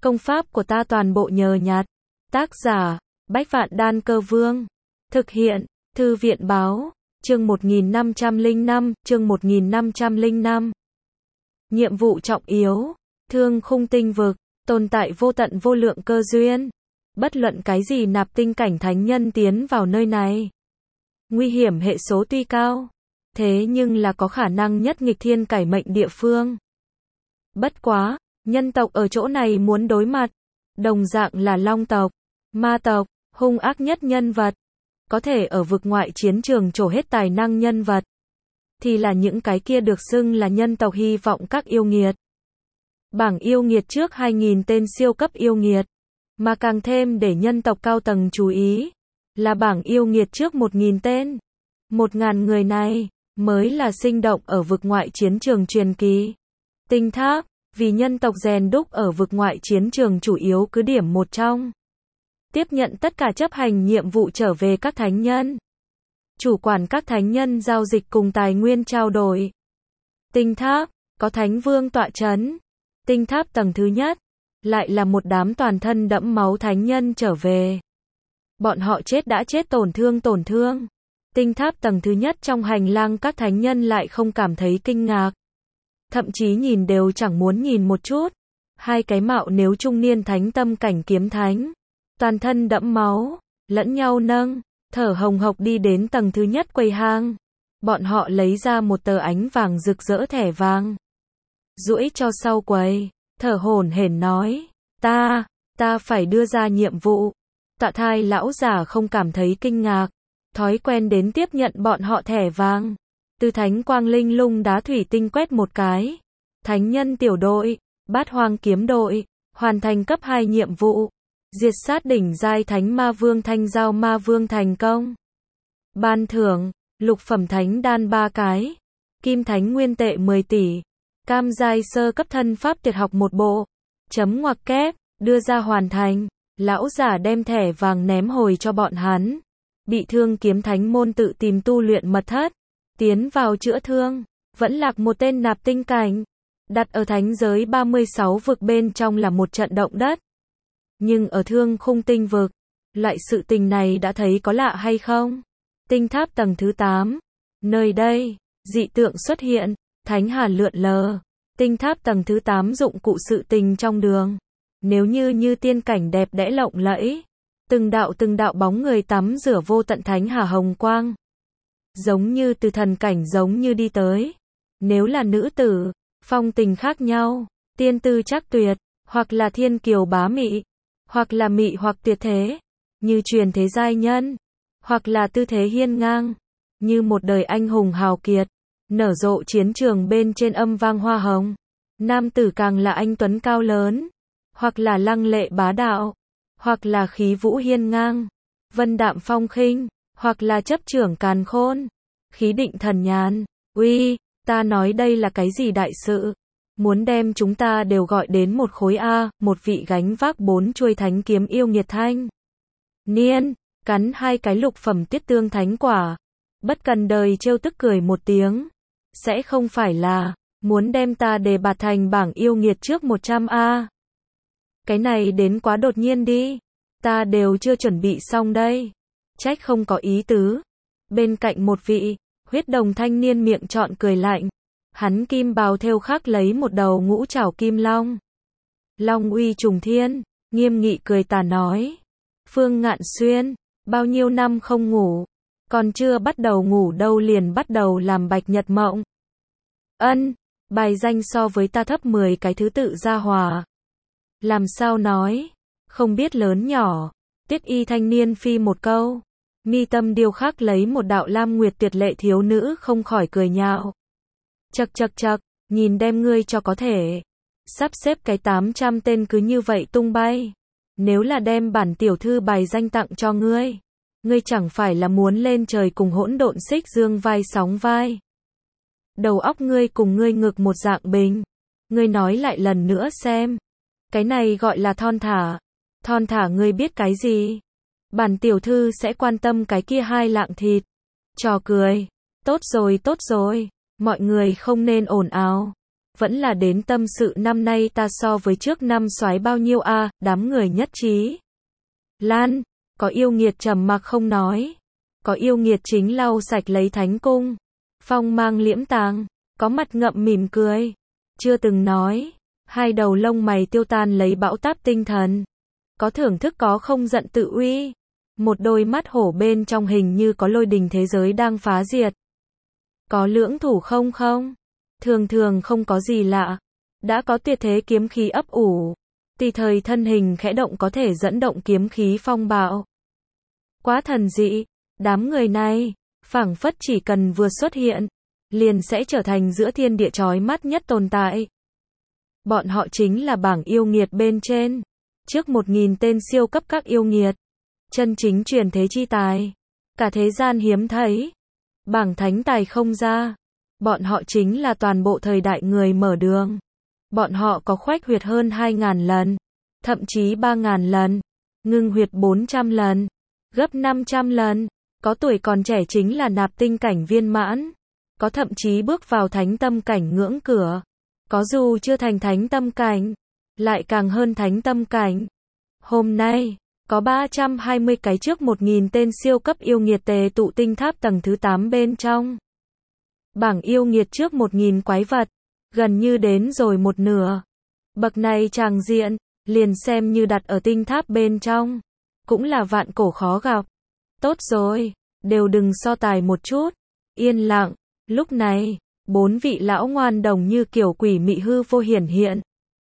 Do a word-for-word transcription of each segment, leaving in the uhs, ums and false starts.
Công pháp của ta toàn bộ nhờ nhặt. Tác giả, Bách Vạn Đan Cơ Vương. Thực hiện, Thư viện Báo. Chương một nghìn năm trăm lẻ năm, chương một nghìn năm trăm lẻ năm. Nhiệm vụ trọng yếu. Thương khung tinh vực, tồn tại vô tận vô lượng cơ duyên. Bất luận cái gì nạp tinh cảnh thánh nhân tiến vào nơi này. Nguy hiểm hệ số tuy cao, thế nhưng là có khả năng nhất nghịch thiên cải mệnh địa phương. Bất quá, nhân tộc ở chỗ này muốn đối mặt, đồng dạng là long tộc, ma tộc, hung ác nhất nhân vật, có thể ở vực ngoại chiến trường trổ hết tài năng nhân vật, thì là những cái kia được xưng là nhân tộc hy vọng các yêu nghiệt. Bảng yêu nghiệt trước hai nghìn tên siêu cấp yêu nghiệt, mà càng thêm để nhân tộc cao tầng chú ý, là bảng yêu nghiệt trước một nghìn tên. một nghìn người này, mới là sinh động ở vực ngoại chiến trường truyền kỳ. Tinh tháp, vì nhân tộc rèn đúc ở vực ngoại chiến trường chủ yếu cứ điểm một trong. Tiếp nhận tất cả chấp hành nhiệm vụ trở về các thánh nhân. Chủ quản các thánh nhân giao dịch cùng tài nguyên trao đổi. Tinh tháp, có thánh vương tọa chấn. Tinh tháp tầng thứ nhất, lại là một đám toàn thân đẫm máu thánh nhân trở về. Bọn họ chết đã chết tổn thương tổn thương. Tinh tháp tầng thứ nhất trong hành lang các thánh nhân lại không cảm thấy kinh ngạc. Thậm chí nhìn đều chẳng muốn nhìn một chút. Hai cái mạo nếu trung niên thánh tâm cảnh kiếm thánh. Toàn thân đẫm máu, lẫn nhau nâng, thở hồng hộc đi đến tầng thứ nhất quầy hang. Bọn họ lấy ra một tờ ánh vàng rực rỡ thẻ vàng. Duỗi cho sau quầy, thở hổn hển nói, ta, ta phải đưa ra nhiệm vụ. Tạ thai lão giả không cảm thấy kinh ngạc, thói quen đến tiếp nhận bọn họ thẻ vàng. Từ thánh quang linh lung đá thủy tinh quét một cái. Thánh nhân tiểu đội, bát hoang kiếm đội, hoàn thành cấp hai nhiệm vụ. Diệt sát đỉnh giai thánh ma vương thanh giao ma vương thành công. Ban thưởng, lục phẩm thánh đan ba cái. Kim thánh nguyên tệ mười tỷ. Cam giai sơ cấp thân pháp tuyệt học một bộ. Chấm ngoặc kép, đưa ra hoàn thành. Lão giả đem thẻ vàng ném hồi cho bọn hắn. Bị thương kiếm thánh môn tự tìm tu luyện mật thất. Tiến vào chữa thương. Vẫn lạc một tên nạp tinh cảnh. Đặt ở thánh giới ba mươi sáu vực bên trong là một trận động đất. Nhưng ở thương khung tinh vực, loại sự tình này đã thấy có lạ hay không? Tinh tháp tầng thứ tám. Nơi đây, dị tượng xuất hiện, thánh hà lượn lờ. Tinh tháp tầng thứ tám dụng cụ sự tình trong đường. Nếu như như tiên cảnh đẹp đẽ lộng lẫy. Từng đạo từng đạo bóng người tắm rửa vô tận thánh hà hồng quang. Giống như từ thần cảnh giống như đi tới. Nếu là nữ tử, phong tình khác nhau, tiên tư chắc tuyệt, hoặc là thiên kiều bá mị, hoặc là mị hoặc tuyệt thế, như truyền thế giai nhân, hoặc là tư thế hiên ngang, như một đời anh hùng hào kiệt, nở rộ chiến trường bên trên âm vang hoa hồng. Nam tử càng là anh tuấn cao lớn, hoặc là lăng lệ bá đạo, hoặc là khí vũ hiên ngang, vân đạm phong khinh, hoặc là chấp trưởng càn khôn, khí định thần nhàn. Uy, ta nói đây là cái gì đại sự? Muốn đem chúng ta đều gọi đến một khối A, một vị gánh vác bốn chuôi thánh kiếm yêu nghiệt thanh niên, cắn hai cái lục phẩm tiết tương thánh quả. Bất cần đời trêu tức cười một tiếng. Sẽ không phải là, muốn đem ta đề bạt thành bảng yêu nghiệt trước một trăm A. Cái này đến quá đột nhiên đi. Ta đều chưa chuẩn bị xong đây. Trách không có ý tứ. Bên cạnh một vị, huyết đồng thanh niên miệng trọn cười lạnh. Hắn kim bào thêu khắc lấy một đầu ngũ trảo kim long. Long uy trùng thiên, nghiêm nghị cười tà nói. Phương Ngạn Xuyên, bao nhiêu năm không ngủ. Còn chưa bắt đầu ngủ đâu liền bắt đầu làm bạch nhật mộng. Ân, bài danh so với ta thấp mười cái thứ tự gia hòa. Làm sao nói, không biết lớn nhỏ. Tiết y thanh niên phi một câu. Mi tâm điêu khắc lấy một đạo lam nguyệt tuyệt lệ thiếu nữ không khỏi cười nhạo. Chậc chậc chậc, nhìn đem ngươi cho có thể. Sắp xếp cái tám trăm tên cứ như vậy tung bay. Nếu là đem bản tiểu thư bài danh tặng cho ngươi, ngươi chẳng phải là muốn lên trời cùng hỗn độn xích dương vai sóng vai. Đầu óc ngươi cùng ngươi ngực một dạng bình. Ngươi nói lại lần nữa xem. Cái này gọi là thon thả. Thon thả ngươi biết cái gì? Bản tiểu thư sẽ quan tâm cái kia hai lạng thịt. Trò cười. Tốt rồi tốt rồi. Mọi người không nên ồn ào. Vẫn là đến tâm sự năm nay ta so với trước năm soái bao nhiêu a, đám người nhất trí. Lan, có yêu nghiệt trầm mặc không nói. Có yêu nghiệt chính lau sạch lấy thánh cung. Phong mang liễm tàng, có mặt ngậm mỉm cười. Chưa từng nói. Hai đầu lông mày tiêu tan lấy bão táp tinh thần. Có thưởng thức có không giận tự uy. Một đôi mắt hổ bên trong hình như có lôi đình thế giới đang phá diệt. Có lưỡng thủ không không? Thường thường không có gì lạ. Đã có tuyệt thế kiếm khí ấp ủ. Tùy thời thân hình khẽ động có thể dẫn động kiếm khí phong bạo. Quá thần dị. Đám người này, phảng phất chỉ cần vừa xuất hiện, liền sẽ trở thành giữa thiên địa chói mắt nhất tồn tại. Bọn họ chính là bảng yêu nghiệt bên trên. Trước một nghìn tên siêu cấp các yêu nghiệt. Chân chính truyền thế chi tài. Cả thế gian hiếm thấy. Bảng thánh tài không ra. Bọn họ chính là toàn bộ thời đại người mở đường. Bọn họ có khoách huyệt hơn hai ngàn lần. Thậm chí ba ngàn lần. Ngưng huyệt bốn trăm lần. Gấp năm trăm lần. Có tuổi còn trẻ chính là nạp tinh cảnh viên mãn. Có thậm chí bước vào thánh tâm cảnh ngưỡng cửa. Có dù chưa thành thánh tâm cảnh. Lại càng hơn thánh tâm cảnh. Hôm nay, có ba trăm hai mươi cái trước một nghìn tên siêu cấp yêu nghiệt tề tụ tinh tháp tầng thứ tám bên trong. Bảng yêu nghiệt trước một nghìn quái vật. Gần như đến rồi một nửa. Bậc này tràng diện, liền xem như đặt ở tinh tháp bên trong. Cũng là vạn cổ khó gặp. Tốt rồi, đều đừng so tài một chút. Yên lặng, lúc này, bốn vị lão ngoan đồng như kiểu quỷ mị hư vô hiển hiện.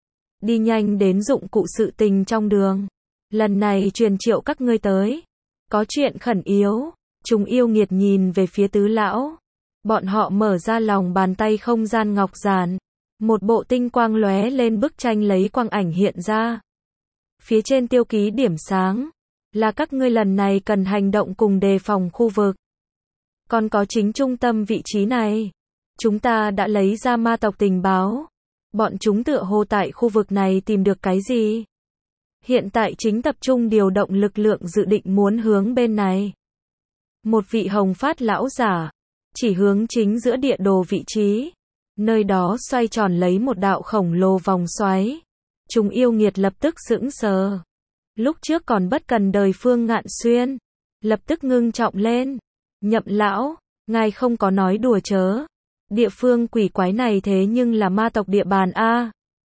Đi nhanh đến dụng cụ sự tình trong đường. Lần này truyền triệu các ngươi tới. Có chuyện khẩn yếu. Chúng yêu nghiệt nhìn về phía tứ lão. Bọn họ mở ra lòng bàn tay không gian ngọc giản. Một bộ tinh quang lóe lên bức tranh lấy quang ảnh hiện ra. Phía trên tiêu ký điểm sáng. Là các ngươi lần này cần hành động cùng đề phòng khu vực. Còn có chính trung tâm vị trí này. Chúng ta đã lấy ra ma tộc tình báo. Bọn chúng tựa hồ tại khu vực này tìm được cái gì? Hiện tại chính tập trung điều động lực lượng dự định muốn hướng bên này. Một vị hồng phát lão giả. Chỉ hướng chính giữa địa đồ vị trí. Nơi đó xoay tròn lấy một đạo khổng lồ vòng xoáy. Chúng yêu nghiệt lập tức sững sờ. Lúc trước còn bất cần đời Phương Ngạn Xuyên. Lập tức ngưng trọng lên. Nhậm lão, ngài không có nói đùa chớ. Địa phương quỷ quái này thế nhưng là ma tộc địa bàn A.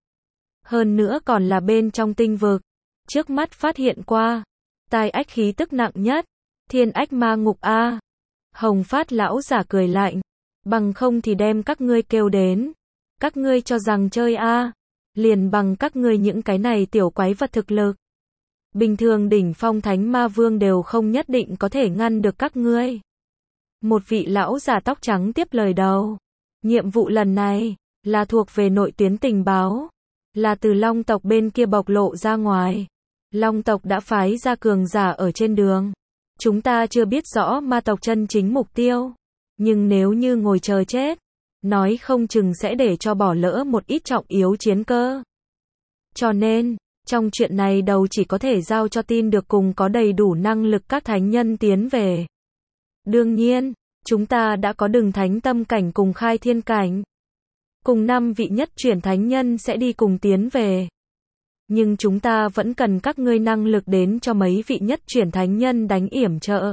Hơn nữa còn là bên trong tinh vực. Trước mắt phát hiện qua. Tai ách khí tức nặng nhất. Thiên ách ma ngục A. Hồng phát lão giả cười lạnh. Bằng không thì đem các ngươi kêu đến. Các ngươi cho rằng chơi A. Liền bằng các ngươi những cái này tiểu quái vật thực lực. Bình thường đỉnh phong thánh ma vương đều không nhất định có thể ngăn được các ngươi. Một vị lão già tóc trắng tiếp lời đầu. Nhiệm vụ lần này, là thuộc về nội tuyến tình báo. Là từ Long tộc bên kia bộc lộ ra ngoài. Long tộc đã phái ra cường giả ở trên đường. Chúng ta chưa biết rõ ma tộc chân chính mục tiêu. Nhưng nếu như ngồi chờ chết, nói không chừng sẽ để cho bỏ lỡ một ít trọng yếu chiến cơ. Cho nên, trong chuyện này đầu chỉ có thể giao cho tin được cùng có đầy đủ năng lực các thánh nhân tiến về. Đương nhiên, chúng ta đã có đường thánh tâm cảnh cùng khai thiên cảnh. Cùng năm vị nhất chuyển thánh nhân sẽ đi cùng tiến về. Nhưng chúng ta vẫn cần các ngươi năng lực đến cho mấy vị nhất chuyển thánh nhân đánh yểm trợ.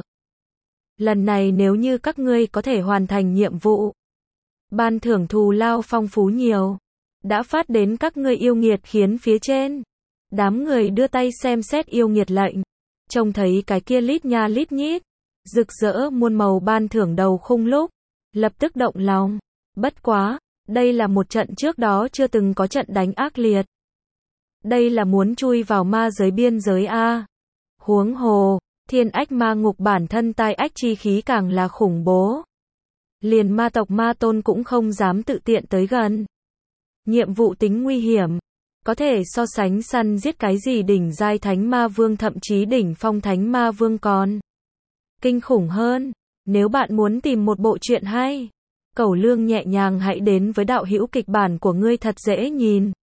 Lần này nếu như các ngươi có thể hoàn thành nhiệm vụ, ban thưởng thù lao phong phú nhiều. Đã phát đến các ngươi yêu nghiệt khiến phía trên. Đám người đưa tay xem xét yêu nghiệt lệnh. Trông thấy cái kia lít nha lít nhít. Rực rỡ muôn màu ban thưởng đầu khung lúc. Lập tức động lòng. Bất quá, đây là một trận trước đó chưa từng có trận đánh ác liệt. Đây là muốn chui vào ma giới biên giới A. Huống hồ, thiên ách ma ngục bản thân tai ách chi khí càng là khủng bố. Liền ma tộc ma tôn cũng không dám tự tiện tới gần. Nhiệm vụ tính nguy hiểm. Có thể so sánh săn giết cái gì đỉnh giai thánh ma vương thậm chí đỉnh phong thánh ma vương còn kinh khủng hơn. Nếu bạn muốn tìm một bộ truyện hay, Cẩu Lương nhẹ nhàng hãy đến với đạo hữu kịch bản của ngươi thật dễ nhìn.